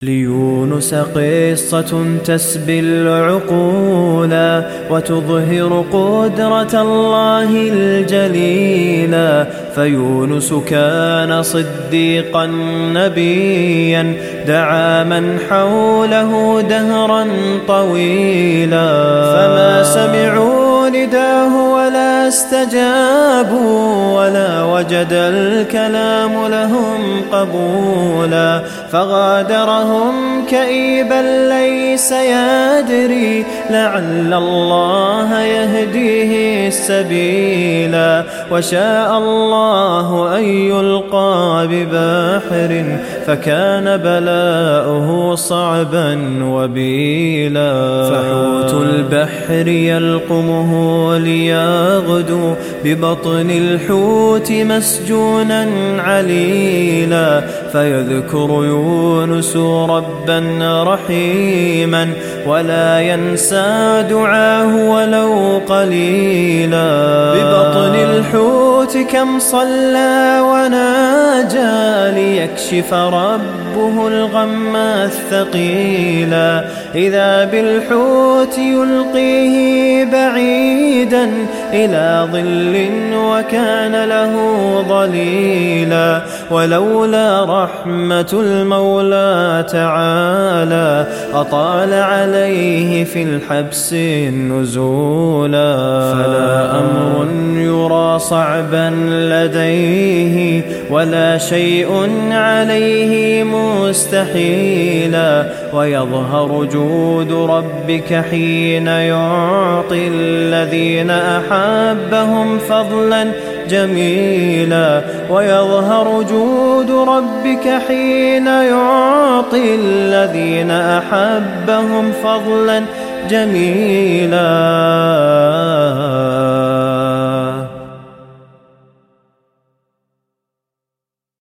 ليونس قصة تسبي العقولا وتظهر قدرة الله الجليلا. فيونس كان صديقا نبيا دعا من حوله دهرا طويلا، فما سمعوا نداه ولا استجابوا ولا وجد الكلام لهم قبولا. فغادرهم كئيبا ليس يدري لعل الله يهديه السبيلا. وشاء الله أن يلقى ببحر فكان بلاؤه صعبا وبيلا. فحوت البحر يلقمه ليغدو ببطن الحوت مسجونا عليلا. فيذكر يونس ربا رحيما ولا ينسى دعاه ولو قليلا. ببطن الحوت كم صلى وناجى ليكشف ربه الغم الثقيلا. إذا بالحوت يلقيه بعيدا إلى ظل وكان له ظليلا. ولولا رحمة المولى تعالى أطال عليه في الحبس نزولا. فلا أمر يرى صعبا لديه ولا شيء عليه مستحيلا. ويظهر جود ربك حين يعطي الذين أحبهم فضلا جميلا. ويظهر جود ربك حين يعطي الذين أحبهم فضلا جميلا.